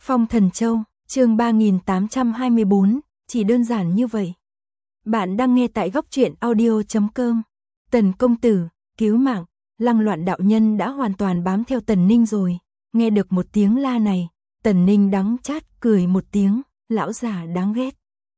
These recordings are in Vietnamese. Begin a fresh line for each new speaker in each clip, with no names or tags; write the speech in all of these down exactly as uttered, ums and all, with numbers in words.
Phong Thần Châu, chương ba nghìn tám trăm hai mươi tư, chỉ đơn giản như vậy. Bạn đang nghe tại góc truyện audio chấm com. Tần công tử, cứu mạng, Lăng Loạn đạo nhân đã hoàn toàn bám theo Tần Ninh rồi. Nghe được một tiếng la này, Tần Ninh đắng chát cười một tiếng, lão già đáng ghét.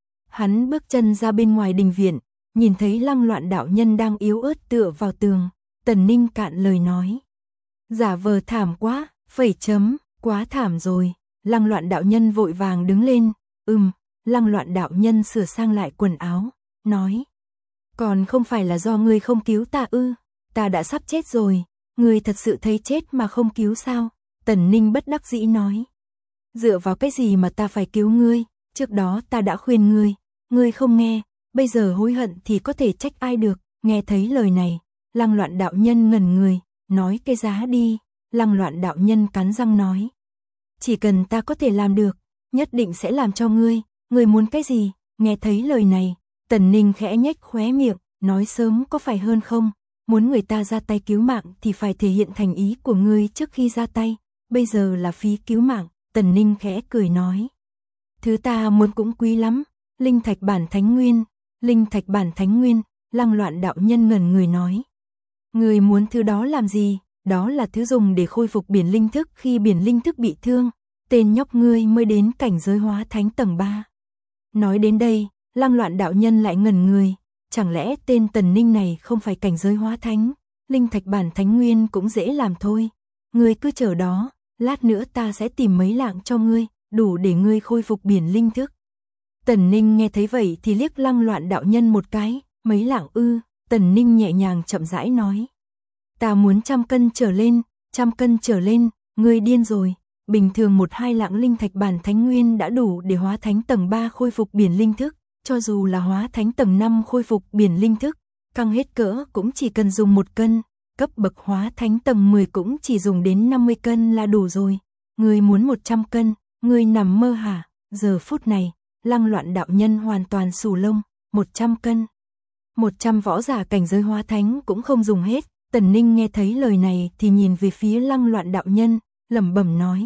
Hắn bước chân ra bên ngoài đình viện, nhìn thấy Lăng Loạn đạo nhân đang yếu ớt tựa vào tường, Tần Ninh cạn lời nói. Giả vờ thảm quá, phẩy chấm, quá thảm rồi. Lăng Loạn đạo nhân vội vàng đứng lên, ừm, Lăng Loạn đạo nhân sửa sang lại quần áo, nói. Còn không phải là do ngươi không cứu ta ư, ta đã sắp chết rồi, ngươi thật sự thấy chết mà không cứu sao? Tần Ninh bất đắc dĩ nói. Dựa vào cái gì mà ta phải cứu ngươi, trước đó ta đã khuyên ngươi, ngươi không nghe, bây giờ hối hận thì có thể trách ai được. Nghe thấy lời này, Lăng Loạn đạo nhân ngẩn người, nói cái giá đi. Lăng Loạn đạo nhân cắn răng nói. Chỉ cần ta có thể làm được, nhất định sẽ làm cho ngươi, ngươi muốn cái gì? Nghe thấy lời này, Tần Ninh khẽ nhếch khóe miệng, nói sớm có phải hơn không? Muốn người ta ra tay cứu mạng thì phải thể hiện thành ý của ngươi trước khi ra tay, bây giờ là phí cứu mạng. Tần Ninh khẽ cười nói. Thứ ta muốn cũng quý lắm, linh thạch bản thánh nguyên, linh thạch bản thánh nguyên. Lăng Loạn đạo nhân ngẩn người nói. Ngươi muốn thứ đó làm gì? Đó là thứ dùng để khôi phục biển linh thức khi biển linh thức bị thương, tên nhóc ngươi mới đến cảnh giới hóa thánh tầng ba. Nói đến đây, Lăng Loạn đạo nhân lại ngẩn người, chẳng lẽ tên Tần Ninh này không phải cảnh giới hóa thánh, linh thạch bản thánh nguyên cũng dễ làm thôi. Ngươi cứ chờ đó, lát nữa ta sẽ tìm mấy lạng cho ngươi, đủ để ngươi khôi phục biển linh thức. Tần Ninh nghe thấy vậy thì liếc Lăng Loạn đạo nhân một cái, mấy lạng ư? Tần Ninh nhẹ nhàng chậm rãi nói. Ta muốn trăm cân trở lên, trăm cân trở lên, ngươi điên rồi, bình thường một hai lạng linh thạch bản thánh nguyên đã đủ để hóa thánh tầng ba khôi phục biển linh thức, cho dù là hóa thánh tầng năm khôi phục biển linh thức, căng hết cỡ cũng chỉ cần dùng một cân, cấp bậc hóa thánh tầng mười cũng chỉ dùng đến năm mươi cân là đủ rồi, ngươi muốn một trăm cân, ngươi nằm mơ hả? Giờ phút này, Lăng Loạn đạo nhân hoàn toàn xù lông, một trăm cân. một trăm võ giả cảnh giới hóa thánh cũng không dùng hết. Tần Ninh nghe thấy lời này thì nhìn về phía Lăng Loạn đạo nhân, lẩm bẩm nói.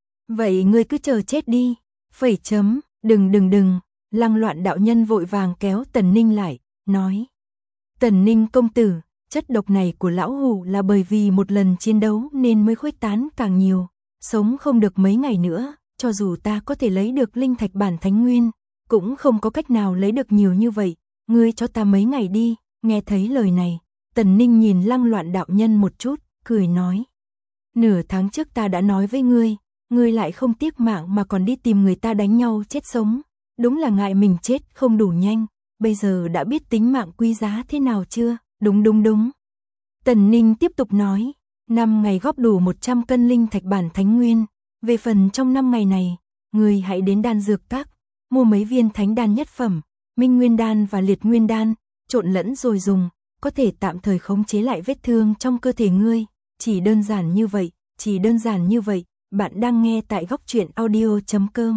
Vậy ngươi cứ chờ chết đi, phẩy chấm, đừng đừng đừng. Lăng Loạn đạo nhân vội vàng kéo Tần Ninh lại, nói. Tần Ninh công tử, chất độc này của lão hủ là bởi vì một lần chiến đấu nên mới khuếch tán càng nhiều, sống không được mấy ngày nữa, cho dù ta có thể lấy được linh thạch bản thánh nguyên, cũng không có cách nào lấy được nhiều như vậy, ngươi cho ta mấy ngày đi. Nghe thấy lời này, Tần Ninh nhìn Lăng Loạn đạo nhân một chút, cười nói. Nửa tháng trước ta đã nói với ngươi, ngươi lại không tiếc mạng mà còn đi tìm người ta đánh nhau chết sống. Đúng là ngại mình chết không đủ nhanh, bây giờ đã biết tính mạng quý giá thế nào chưa? Đúng đúng đúng. Tần Ninh tiếp tục nói, năm ngày góp đủ một trăm cân linh thạch bản thánh nguyên. Về phần trong năm ngày này, ngươi hãy đến đan dược các, mua mấy viên thánh đan nhất phẩm, minh nguyên đan và liệt nguyên đan, trộn lẫn rồi dùng. Có thể tạm thời khống chế lại vết thương trong cơ thể ngươi, chỉ đơn giản như vậy, chỉ đơn giản như vậy. Bạn đang nghe tại góc truyện audio chấm com.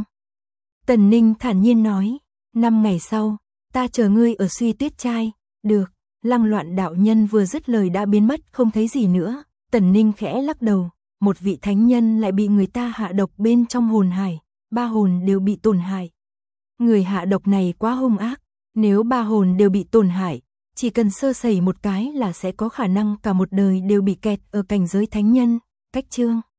Tần Ninh thản nhiên nói, năm ngày sau, ta chờ ngươi ở Suy Tuyết Trai. Được. Lăng Loạn đạo nhân vừa dứt lời đã biến mất không thấy gì nữa. Tần Ninh khẽ lắc đầu, một vị thánh nhân lại bị người ta hạ độc bên trong hồn hải, ba hồn đều bị tổn hại. Người hạ độc này quá hung ác, nếu ba hồn đều bị tổn hại, chỉ cần sơ sẩy một cái là sẽ có khả năng cả một đời đều bị kẹt ở cảnh giới thánh nhân. Cách chương